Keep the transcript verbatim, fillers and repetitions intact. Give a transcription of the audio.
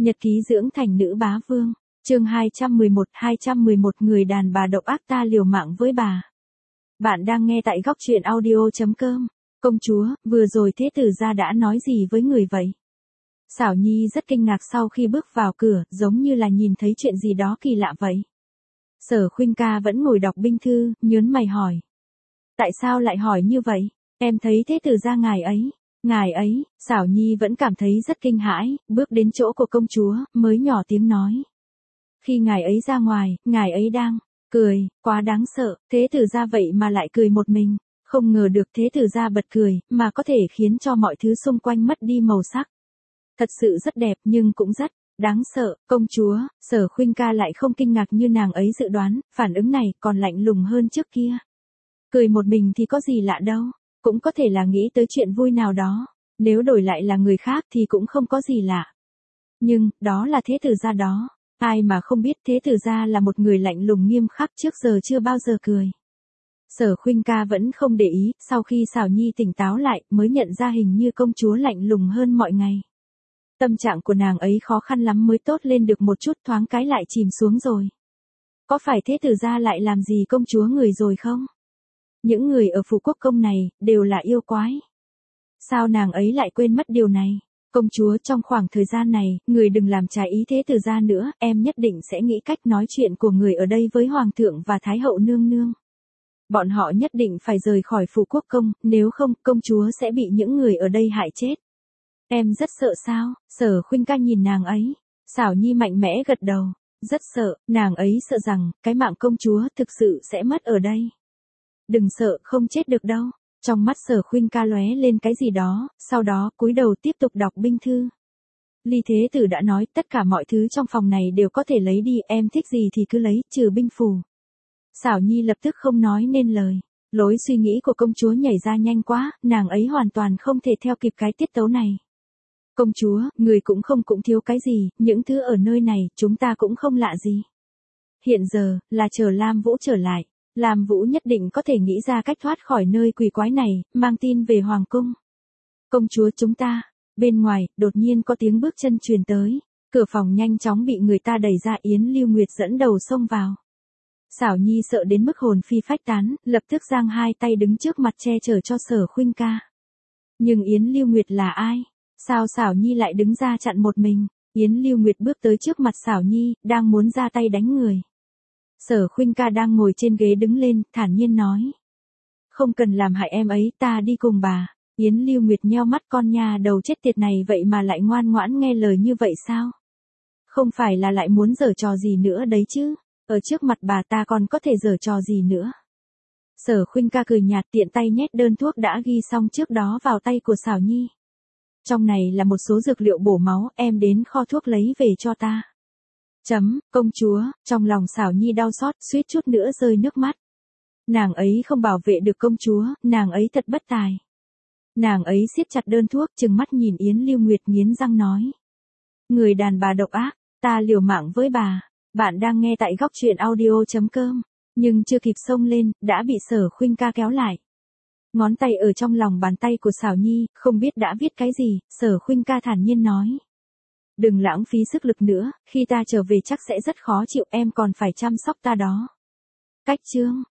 Nhật ký dưỡng thành nữ bá vương, chương hai trăm mười một, hai trăm mười một người đàn bà độc ác ta liều mạng với bà. Bạn đang nghe tại góc truyện audio chấm com. Công chúa, vừa rồi thế tử gia đã nói gì với người vậy? Xảo Nhi rất kinh ngạc sau khi bước vào cửa, giống như là nhìn thấy chuyện gì đó kỳ lạ vậy. Sở Khuynh ca vẫn ngồi đọc binh thư, nhớn mày hỏi. Tại sao lại hỏi như vậy? Em thấy thế tử gia ngài ấy. Ngài ấy, Xảo Nhi vẫn cảm thấy rất kinh hãi, bước đến chỗ của công chúa, mới nhỏ tiếng nói. Khi ngài ấy ra ngoài, ngài ấy đang cười, quá đáng sợ, thế tử gia vậy mà lại cười một mình. Không ngờ được thế tử gia bật cười, mà có thể khiến cho mọi thứ xung quanh mất đi màu sắc. Thật sự rất đẹp nhưng cũng rất đáng sợ. Công chúa, Sở Khuynh ca lại không kinh ngạc như nàng ấy dự đoán, phản ứng này còn lạnh lùng hơn trước kia. Cười một mình thì có gì lạ đâu, cũng có thể là nghĩ tới chuyện vui nào đó, nếu đổi lại là người khác thì cũng không có gì lạ. Nhưng, đó là thế tử gia đó, ai mà không biết thế tử gia là một người lạnh lùng nghiêm khắc, trước giờ chưa bao giờ cười. Sở Khuynh ca vẫn không để ý, sau khi Xảo Nhi tỉnh táo lại, mới nhận ra hình như công chúa lạnh lùng hơn mọi ngày. Tâm trạng của nàng ấy khó khăn lắm mới tốt lên được một chút, thoáng cái lại chìm xuống rồi. Có phải thế tử gia lại làm gì công chúa người rồi không? Những người ở phủ quốc công này, đều là yêu quái. Sao nàng ấy lại quên mất điều này? Công chúa, trong khoảng thời gian này, người đừng làm trái ý thế tử gia nữa, em nhất định sẽ nghĩ cách nói chuyện của người ở đây với hoàng thượng và thái hậu nương nương. Bọn họ nhất định phải rời khỏi phủ quốc công, nếu không, công chúa sẽ bị những người ở đây hại chết. Em rất sợ sao? Sở Khuynh ca nhìn nàng ấy. Xảo Nhi mạnh mẽ gật đầu. Rất sợ, nàng ấy sợ rằng, cái mạng công chúa thực sự sẽ mất ở đây. Đừng sợ, không chết được đâu. Trong mắt Sở Khuynh ca lóe lên cái gì đó, sau đó cúi đầu tiếp tục đọc binh thư. Ly Thế Tử đã nói tất cả mọi thứ trong phòng này đều có thể lấy đi, em thích gì thì cứ lấy, trừ binh phù. Xảo Nhi lập tức không nói nên lời. Lối suy nghĩ của công chúa nhảy ra nhanh quá, nàng ấy hoàn toàn không thể theo kịp cái tiết tấu này. Công chúa, người cũng không cũng thiếu cái gì, những thứ ở nơi này, chúng ta cũng không lạ gì. Hiện giờ, là chờ Lam Vũ trở lại. Lam Vũ nhất định có thể nghĩ ra cách thoát khỏi nơi quỷ quái này, mang tin về hoàng cung. Công chúa chúng ta, bên ngoài, đột nhiên có tiếng bước chân truyền tới. Cửa phòng nhanh chóng bị người ta đẩy ra, Yến Lưu Nguyệt dẫn đầu xông vào. Xảo Nhi sợ đến mức hồn phi phách tán, lập tức giang hai tay đứng trước mặt che chở cho Sở Khuynh ca. Nhưng Yến Lưu Nguyệt là ai? Sao Xảo Nhi lại đứng ra chặn một mình? Yến Lưu Nguyệt bước tới trước mặt Xảo Nhi, đang muốn ra tay đánh người. Sở Khuynh ca đang ngồi trên ghế đứng lên, thản nhiên nói. Không cần làm hại em ấy, ta đi cùng bà. Yến Lưu Nguyệt nheo mắt, con nhà đầu chết tiệt này vậy mà lại ngoan ngoãn nghe lời như vậy sao? Không phải là lại muốn giở trò gì nữa đấy chứ? Ở trước mặt bà ta còn có thể giở trò gì nữa? Sở Khuynh ca cười nhạt, tiện tay nhét đơn thuốc đã ghi xong trước đó vào tay của Xảo Nhi. Trong này là một số dược liệu bổ máu, em đến kho thuốc lấy về cho ta. Chấm, công chúa, trong lòng Xảo Nhi đau xót, suýt chút nữa rơi nước mắt. Nàng ấy không bảo vệ được công chúa, nàng ấy thật bất tài. Nàng ấy siết chặt đơn thuốc, trừng mắt nhìn Yến Lưu Nguyệt, nghiến răng nói. Người đàn bà độc ác, ta liều mạng với bà. Bạn đang nghe tại góc truyện audio chấm com, nhưng chưa kịp xông lên, đã bị Sở Khuynh ca kéo lại. Ngón tay ở trong lòng bàn tay của Xảo Nhi, không biết đã viết cái gì, Sở Khuynh ca thản nhiên nói. Đừng lãng phí sức lực nữa, khi ta trở về chắc sẽ rất khó chịu, em còn phải chăm sóc ta đó. Cách chương,